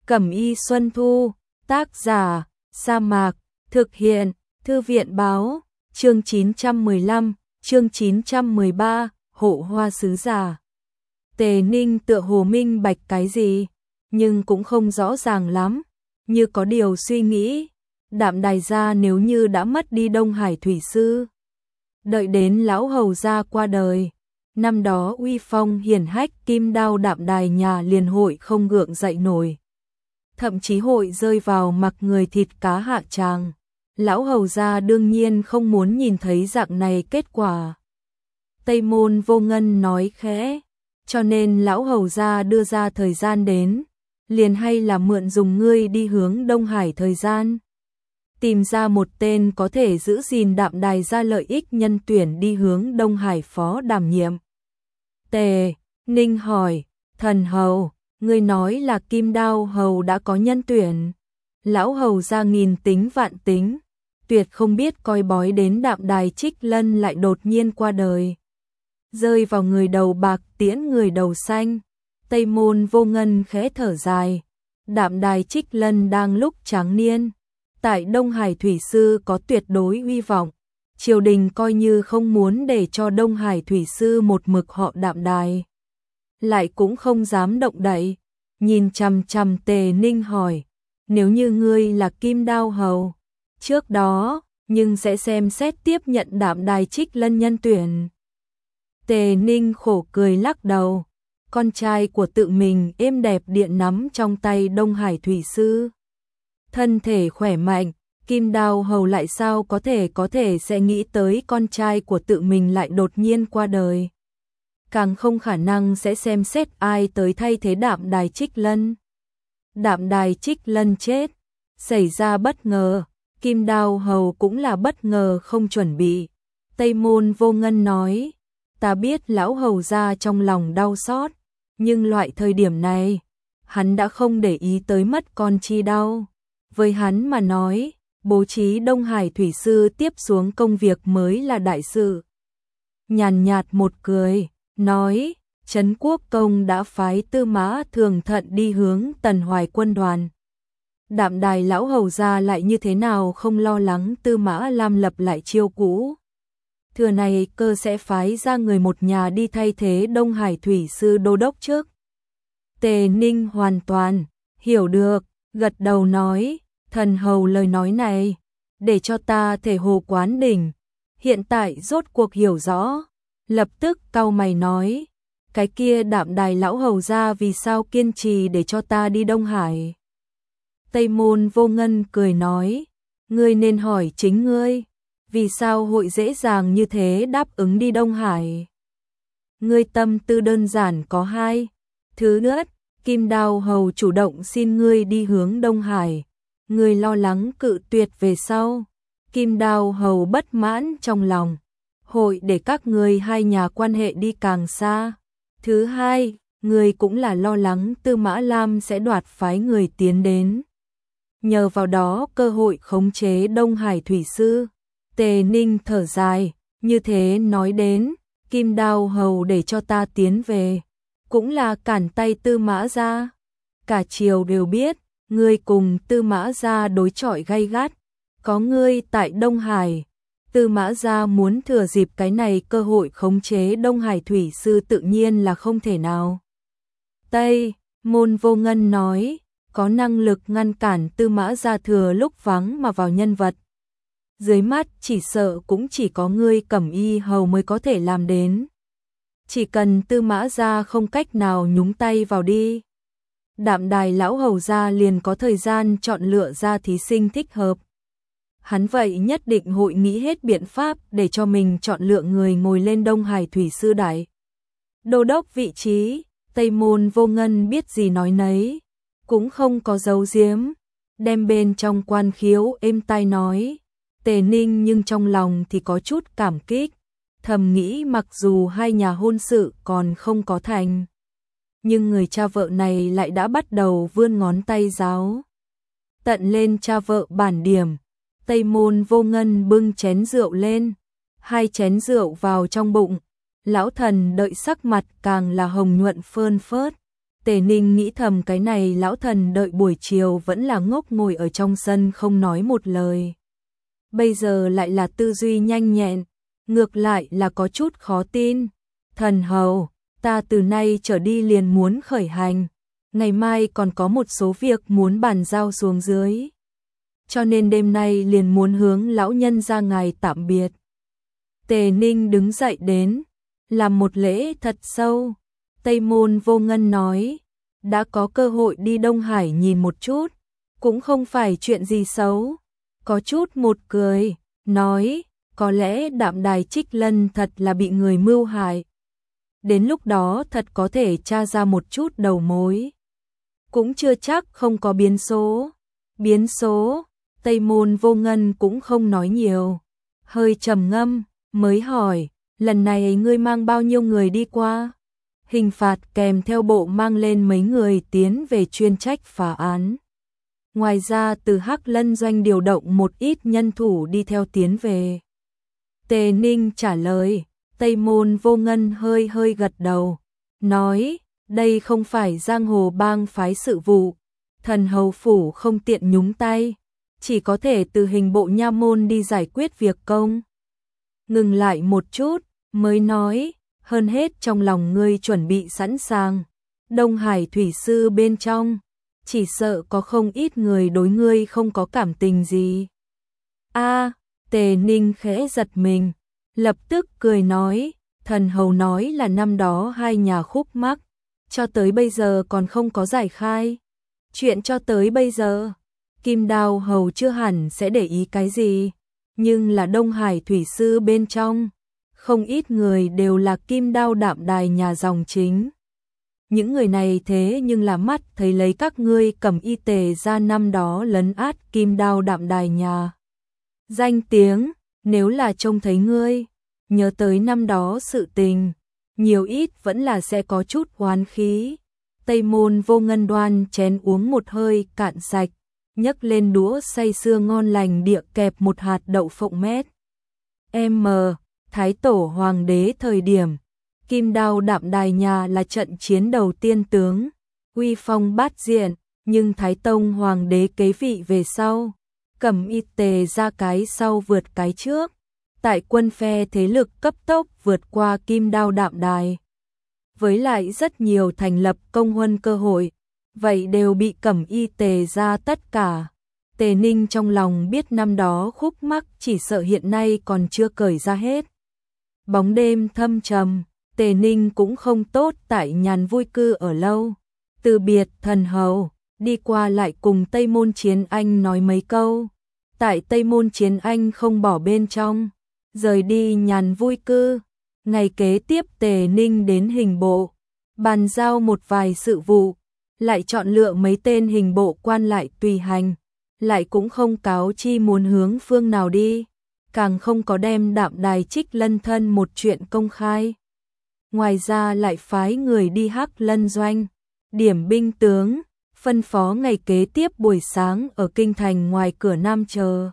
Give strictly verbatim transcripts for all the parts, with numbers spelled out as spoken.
Cẩm y Xuân Thu, tác giả, Sa Mạc, thực hiện, Thư viện báo, chương chín trăm mười lăm, chương chín trăm mười ba, hộ hoa sứ giả. Tề Ninh tựa hồ minh bạch cái gì, nhưng cũng không rõ ràng lắm, như có điều suy nghĩ. Đạm Đài gia nếu như đã mất đi Đông Hải thủy sư, đợi đến lão hầu gia qua đời, năm đó uy phong hiển hách Kim Đao Đạm Đài nhà liền hội không gượng dậy nổi, thậm chí hội rơi vào mặc người thịt cá hạ tràng. Lão hầu gia đương nhiên không muốn nhìn thấy dạng này kết quả. Tây Môn Vô Ngân nói khẽ, cho nên lão hầu gia đưa ra thời gian đến, liền hay là mượn dùng ngươi đi hướng Đông Hải thời gian, tìm ra một tên có thể giữ gìn Đạm Đài gia lợi ích nhân tuyển đi hướng Đông Hải phó đảm nhiệm. Tề Ninh hỏi, thần hầu, ngươi nói là Kim Đao hầu đã có nhân tuyển? Lão hầu gia nghìn tính vạn tính, tuyệt không biết coi bói đến Đạm Đài Trích Lân lại đột nhiên qua đời, rơi vào người đầu bạc tiễn người đầu xanh. Tây Môn Vô Ngân khẽ thở dài, Đạm Đài Trích Lân đang lúc tráng niên, tại Đông Hải thủy sư có tuyệt đối uy vọng, triều đình coi như không muốn để cho Đông Hải thủy sư một mực họ Đạm Đài, lại cũng không dám động đậy. Nhìn chằm chằm Tề Ninh hỏi, nếu như ngươi là Kim Đao hầu, trước đó, nhưng sẽ xem xét tiếp nhận Đạm Đài Trích Lân nhân tuyển. Tề Ninh khổ cười lắc đầu, con trai của tự mình êm đẹp điện nắm trong tay Đông Hải thủy sư, thân thể khỏe mạnh, Kim Đao hầu lại sao có thể có thể sẽ nghĩ tới con trai của tự mình lại đột nhiên qua đời. Càng không khả năng sẽ xem xét ai tới thay thế Đạm Đài Trích Lân. Đạm Đài Trích Lân chết, xảy ra bất ngờ, Kim Đao hầu cũng là bất ngờ không chuẩn bị. Tây Môn Vô Ngân nói, ta biết lão hầu gia trong lòng đau xót, nhưng loại thời điểm này, hắn đã không để ý tới mất con chi đau. Với hắn mà nói, bố trí Đông Hải thủy sư tiếp xuống công việc mới là đại sự. Nhàn nhạt một cười, nói, Trấn Quốc Công đã phái Tư Mã Thường Thận đi hướng Tần Hoài quân đoàn. Đạm Đài lão hầu gia lại như thế nào không lo lắng Tư Mã Lam lập lại chiêu cũ. Thừa này cơ sẽ phái ra người một nhà đi thay thế Đông Hải thủy sư đô đốc trước. Tề Ninh hoàn toàn hiểu được, gật đầu nói, thần hầu lời nói này, để cho ta thể hồ quán đỉnh, hiện tại rốt cuộc hiểu rõ. Lập tức cau mày nói, cái kia Đạm Đài lão hầu gia vì sao kiên trì để cho ta đi Đông Hải? Tây Môn Vô Ngân cười nói, ngươi nên hỏi chính ngươi, vì sao hội dễ dàng như thế đáp ứng đi Đông Hải? Ngươi tâm tư đơn giản có hai. Thứ nhất, Kim Đao hầu chủ động xin ngươi đi hướng Đông Hải, ngươi lo lắng cự tuyệt về sau, Kim Đao hầu bất mãn trong lòng, hội để các ngươi hai nhà quan hệ đi càng xa. Thứ hai, ngươi cũng là lo lắng Tư Mã Lam sẽ đoạt phái người tiến đến, nhờ vào đó cơ hội khống chế Đông Hải thủy sư. Tề Ninh thở dài, như thế nói đến, Kim Đao hầu để cho ta tiến về, cũng là cản tay Tư Mã gia. Cả triều đều biết, ngươi cùng Tư Mã gia đối chọi gay gắt, có ngươi tại Đông Hải, Tư Mã gia muốn thừa dịp cái này cơ hội khống chế Đông Hải thủy sư tự nhiên là không thể nào. Tây Môn Vô Ngân nói, có năng lực ngăn cản Tư Mã gia thừa lúc vắng mà vào nhân vật, dưới mắt chỉ sợ cũng chỉ có ngươi Cẩm y hầu mới có thể làm đến. Chỉ cần Tư Mã gia không cách nào nhúng tay vào đi, Đạm Đài lão hầu gia liền có thời gian chọn lựa ra thí sinh thích hợp. Hắn vậy nhất định hội nghĩ hết biện pháp để cho mình chọn lựa người ngồi lên Đông Hải thủy sư đại đô đốc vị trí. Tây Môn Vô Ngân biết gì nói nấy, cũng không có giấu giếm, đem bên trong quan khiếu êm tai nói. Tề Ninh nhưng trong lòng thì có chút cảm kích, thầm nghĩ mặc dù hai nhà hôn sự còn không có thành, nhưng người cha vợ này lại đã bắt đầu vươn ngón tay giáo tận lên cha vợ bản điểm. Tây Môn Vô Ngân bưng chén rượu lên, hai chén rượu vào trong bụng, lão thần đợi sắc mặt càng là hồng nhuận phơn phớt. Tề Ninh nghĩ thầm cái này lão thần đợi buổi chiều vẫn là ngốc ngồi ở trong sân không nói một lời. Bây giờ lại là tư duy nhanh nhẹn, ngược lại là có chút khó tin. Thần hầu, ta từ nay trở đi liền muốn khởi hành, ngày mai còn có một số việc muốn bàn giao xuống dưới. Cho nên đêm nay liền muốn hướng lão nhân ra ngài tạm biệt. Tề Ninh đứng dậy đến, làm một lễ thật sâu. Tây Môn Vô Ngân nói, đã có cơ hội đi Đông Hải nhìn một chút, cũng không phải chuyện gì xấu. Có chút một cười, nói, có lẽ Đạm Đài Trích Lân thật là bị người mưu hại. Đến lúc đó thật có thể tra ra một chút đầu mối. Cũng chưa chắc không có biến số. Biến số, Tây Môn Vô Ngân cũng không nói nhiều. Hơi trầm ngâm, mới hỏi, lần này ngươi mang bao nhiêu người đi qua? Hình phạt kèm theo bộ mang lên mấy người tiến về chuyên trách phá án. Ngoài ra từ Hắc Lân Doanh điều động một ít nhân thủ đi theo tiến về. Tề Ninh trả lời, Tây Môn Vô Ngân hơi hơi gật đầu, nói, đây không phải giang hồ bang phái sự vụ, thần hầu phủ không tiện nhúng tay, chỉ có thể từ hình bộ nha môn đi giải quyết việc công. Ngừng lại một chút, mới nói, hơn hết trong lòng ngươi chuẩn bị sẵn sàng, Đông Hải thủy sư bên trong, chỉ sợ có không ít người đối ngươi không có cảm tình gì. A, Tề Ninh khẽ giật mình, lập tức cười nói, thần hầu nói là năm đó hai nhà khúc mắc, cho tới bây giờ còn không có giải khai. Chuyện cho tới bây giờ, Kim Đao hầu chưa hẳn sẽ để ý cái gì, nhưng là Đông Hải thủy sư bên trong, không ít người đều là Kim Đao Đạm Đài nhà dòng chính. Những người này thế nhưng là mắt thấy lấy các ngươi cầm y tề ra năm đó lấn át Kim Đao Đạm Đài nhà. Danh tiếng, nếu là trông thấy ngươi, nhớ tới năm đó sự tình, nhiều ít vẫn là sẽ có chút oán khí. Tây Môn Vô Ngân đoan chén uống một hơi cạn sạch, nhấc lên đũa say sưa ngon lành địa kẹp một hạt đậu phộng mét. M, Thái Tổ Hoàng đế thời điểm, Kim Đao Đạm Đài nhà là trận chiến đầu tiên tướng, uy phong bát diện, nhưng Thái Tông Hoàng đế kế vị về sau, cầm y tề ra cái sau vượt cái trước, tại quân phe thế lực cấp tốc vượt qua Kim Đao Đạm Đài. Với lại rất nhiều thành lập công huân cơ hội, vậy đều bị cẩm y tề ra tất cả. Tề Ninh trong lòng biết năm đó khúc mắc chỉ sợ hiện nay còn chưa cởi ra hết. Bóng đêm thâm trầm, Tề Ninh cũng không tốt tại nhàn vui cư ở lâu. Từ biệt thần hầu, đi qua lại cùng Tây Môn Chiến Anh nói mấy câu. Tại Tây Môn Chiến Anh không bỏ bên trong, rời đi nhàn vui cư. Ngày kế tiếp Tề Ninh đến hình bộ, bàn giao một vài sự vụ, lại chọn lựa mấy tên hình bộ quan lại tùy hành, lại cũng không cáo chi muốn hướng phương nào đi, càng không có đem Đạm Đài Trích Lân thân một chuyện công khai. Ngoài ra lại phái người đi Hắc Lân Doanh, điểm binh tướng, phân phó ngày kế tiếp buổi sáng ở kinh thành ngoài cửa Nam chờ.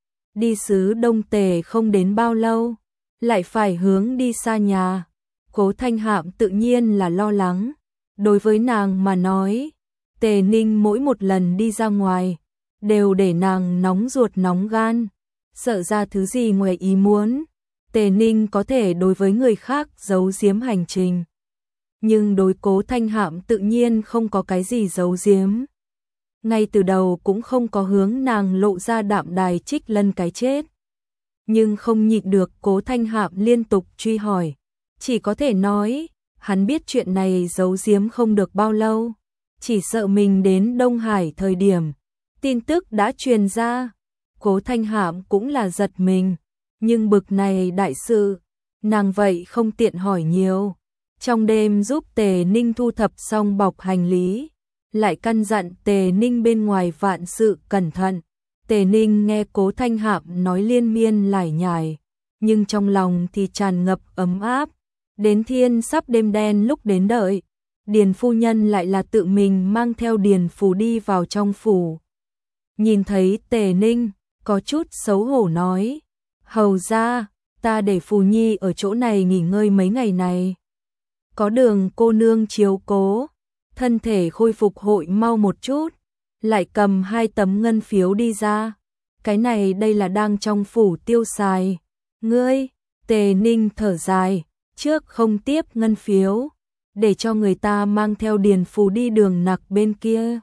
Đi xứ Đông Tề không đến bao lâu, lại phải hướng đi xa nhà. Cố Thanh Hạm tự nhiên là lo lắng. Đối với nàng mà nói, Tề Ninh mỗi một lần đi ra ngoài, đều để nàng nóng ruột nóng gan, sợ ra thứ gì ngoài ý muốn. Tề Ninh có thể đối với người khác giấu giếm hành trình, nhưng đối Cố Thanh Hạm tự nhiên không có cái gì giấu giếm. Ngay từ đầu cũng không có hướng nàng lộ ra Đạm Đài Trích Lân cái chết. Nhưng không nhịn được Cố Thanh Hạm liên tục truy hỏi, chỉ có thể nói, hắn biết chuyện này giấu giếm không được bao lâu, chỉ sợ mình đến Đông Hải thời điểm, tin tức đã truyền ra. Cố Thanh Hạm cũng là giật mình, nhưng bực này đại sự, nàng vậy không tiện hỏi nhiều. Trong đêm giúp Tề Ninh thu thập xong bọc hành lý, lại căn dặn Tề Ninh bên ngoài vạn sự cẩn thận. Tề Ninh nghe Cố Thanh Hạm nói liên miên lải nhải, nhưng trong lòng thì tràn ngập ấm áp. Đến thiên sắp đêm đen lúc đến đợi, Điền phu nhân lại là tự mình mang theo Điền Phù đi vào trong phủ. Nhìn thấy Tề Ninh, có chút xấu hổ nói, hầu ra, ta để Phù Nhi ở chỗ này nghỉ ngơi mấy ngày này. Có Đường cô nương chiếu cố, thân thể khôi phục hội mau một chút, lại cầm hai tấm ngân phiếu đi ra. Cái này đây là đang trong phủ tiêu xài. Ngươi, Tề Ninh thở dài, trước không tiếp ngân phiếu, để cho người ta mang theo điền phù đi đường nặc bên kia.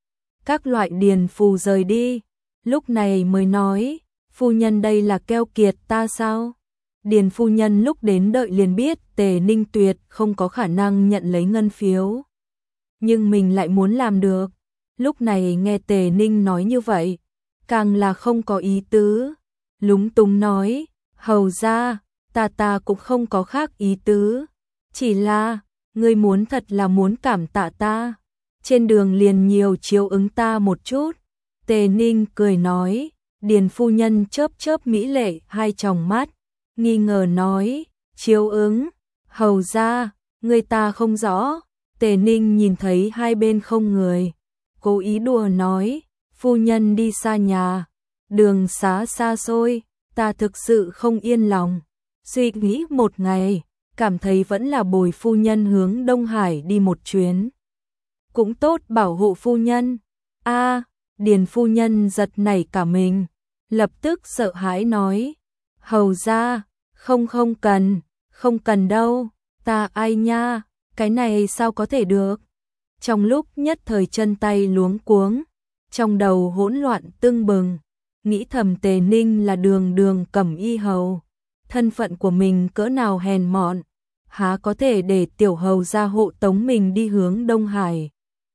Các loại điền phù rời đi, lúc này mới nói, phu nhân đây là keo kiệt ta sao? Điền phu nhân lúc đến đợi liền biết Tề Ninh tuyệt không có khả năng nhận lấy ngân phiếu. Nhưng mình lại muốn làm được. Lúc này nghe Tề Ninh nói như vậy, càng là không có ý tứ. Lúng túng nói, hầu ra, ta ta cũng không có khác ý tứ. Chỉ là, ngươi muốn thật là muốn cảm tạ ta. Trên đường liền nhiều chiếu ứng ta một chút. Tề Ninh cười nói, Điền phu nhân chớp chớp mỹ lệ hai tròng mắt, nghi ngờ nói, chiếu ứng, hầu ra, người ta không rõ. Tề Ninh nhìn thấy hai bên không người, cố ý đùa nói, phu nhân đi xa nhà, đường xá xa xôi, ta thực sự không yên lòng. Suy nghĩ một ngày, cảm thấy vẫn là bồi phu nhân hướng Đông Hải đi một chuyến. Cũng tốt bảo hộ phu nhân. A, Điền phu nhân giật nảy cả mình, lập tức sợ hãi nói, hầu ra, không không cần, không cần đâu, ta ai nha, cái này sao có thể được. Trong lúc nhất thời chân tay luống cuống, trong đầu hỗn loạn tưng bừng, nghĩ thầm Tề Ninh là đường đường cẩm y hầu, thân phận của mình cỡ nào hèn mọn, há có thể để tiểu hầu ra hộ tống mình đi hướng Đông Hải.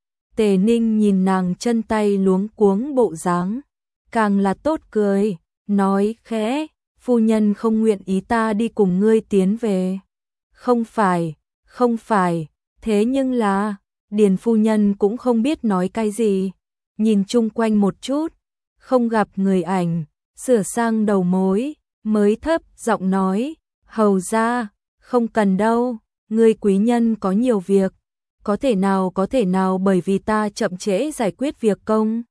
Tề Ninh nhìn nàng chân tay luống cuống bộ dáng, càng là tốt cười, nói khẽ, phu nhân không nguyện ý ta đi cùng ngươi tiến về. Không phải, không phải, thế nhưng là, Điền phu nhân cũng không biết nói cái gì, nhìn chung quanh một chút, không gặp người ảnh, sửa sang đầu mối, mới thấp giọng nói, hầu ra, không cần đâu, ngươi quý nhân có nhiều việc, có thể nào có thể nào bởi vì ta chậm trễ giải quyết việc công.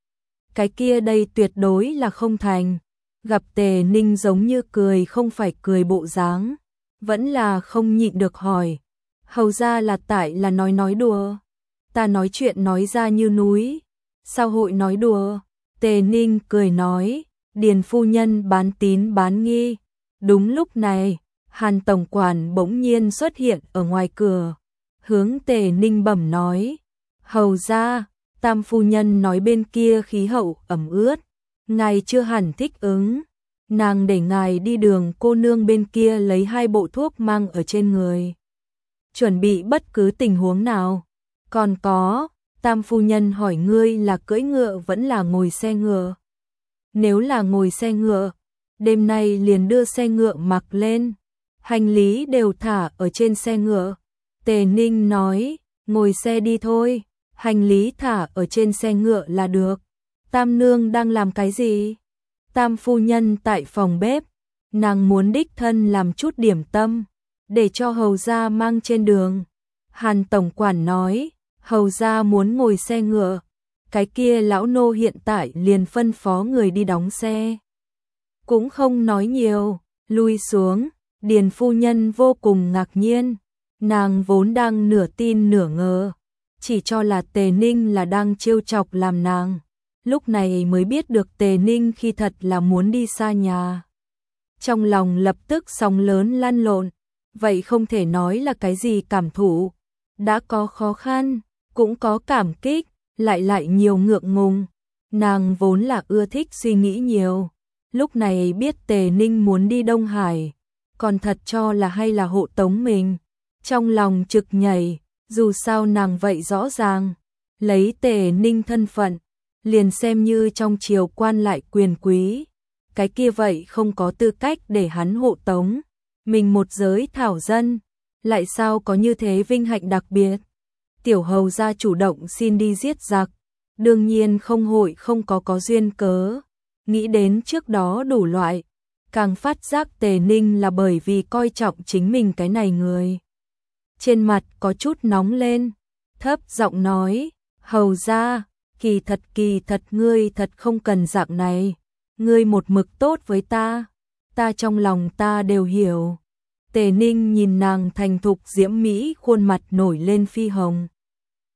Cái kia đây tuyệt đối là không thành. Gặp Tề Ninh giống như cười không phải cười bộ dáng, vẫn là không nhịn được hỏi, hầu ra là tại là nói nói đùa, ta nói chuyện nói ra như núi, sao hội nói đùa. Tề Ninh cười nói, Điền phu nhân bán tín bán nghi. Đúng lúc này, Hàn tổng quản bỗng nhiên xuất hiện ở ngoài cửa, hướng Tề Ninh bẩm nói, hầu ra, tam phu nhân nói bên kia khí hậu ẩm ướt, ngài chưa hẳn thích ứng, nàng để ngài đi đường cô nương bên kia lấy hai bộ thuốc mang ở trên người, chuẩn bị bất cứ tình huống nào. Còn có, tam phu nhân hỏi ngươi là cưỡi ngựa vẫn là ngồi xe ngựa. Nếu là ngồi xe ngựa, đêm nay liền đưa xe ngựa mặc lên, hành lý đều thả ở trên xe ngựa. Tề Ninh nói, ngồi xe đi thôi, hành lý thả ở trên xe ngựa là được. Tam nương đang làm cái gì? Tam phu nhân tại phòng bếp, nàng muốn đích thân làm chút điểm tâm, để cho hầu gia mang trên đường. Hàn tổng quản nói, hầu gia muốn ngồi xe ngựa, cái kia lão nô hiện tại liền phân phó người đi đóng xe. Cũng không nói nhiều, lui xuống. Điền phu nhân vô cùng ngạc nhiên, nàng vốn đang nửa tin nửa ngờ, chỉ cho là Tề Ninh là đang trêu chọc làm nàng, lúc này mới biết được Tề Ninh khi thật là muốn đi xa nhà. Trong lòng lập tức sóng lớn lăn lộn, vậy không thể nói là cái gì cảm thụ, đã có khó khăn, cũng có cảm kích, lại lại nhiều ngượng ngùng, nàng vốn là ưa thích suy nghĩ nhiều, lúc này biết Tề Ninh muốn đi Đông Hải, còn thật cho là hay là hộ tống mình, trong lòng trực nhảy, dù sao nàng vậy rõ ràng, lấy Tề Ninh thân phận, liền xem như trong triều quan lại quyền quý, cái kia vậy không có tư cách để hắn hộ tống, mình một giới thảo dân, lại sao có như thế vinh hạnh đặc biệt. Tiểu hầu gia chủ động xin đi giết giặc, đương nhiên không hội không có có duyên cớ, nghĩ đến trước đó đủ loại, càng phát giác Tề Ninh là bởi vì coi trọng chính mình cái này người. Trên mặt có chút nóng lên, thấp giọng nói, hầu ra, kỳ thật kỳ thật ngươi thật không cần dạng này, ngươi một mực tốt với ta, ta trong lòng ta đều hiểu. Tề Ninh nhìn nàng thành thục diễm mỹ khuôn mặt nổi lên phi hồng.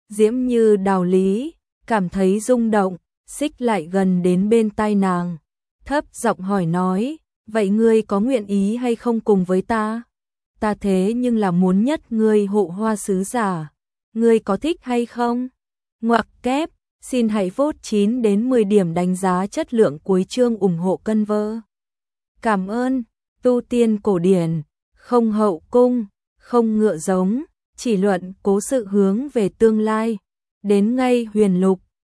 Diễm Như đạo lý, cảm thấy rung động, xích lại gần đến bên tai nàng, thấp giọng hỏi nói, vậy ngươi có nguyện ý hay không cùng với ta? Ta thế nhưng là muốn nhất ngươi hộ hoa sứ giả, ngươi có thích hay không? Ngoặc kép, xin hãy vote chín đến mười điểm đánh giá chất lượng cuối chương ủng hộ cân vơ. Cảm ơn, tu tiên cổ điển, không hậu cung, không ngựa giống, chỉ luận cố sự hướng về tương lai, đến ngay huyền lục,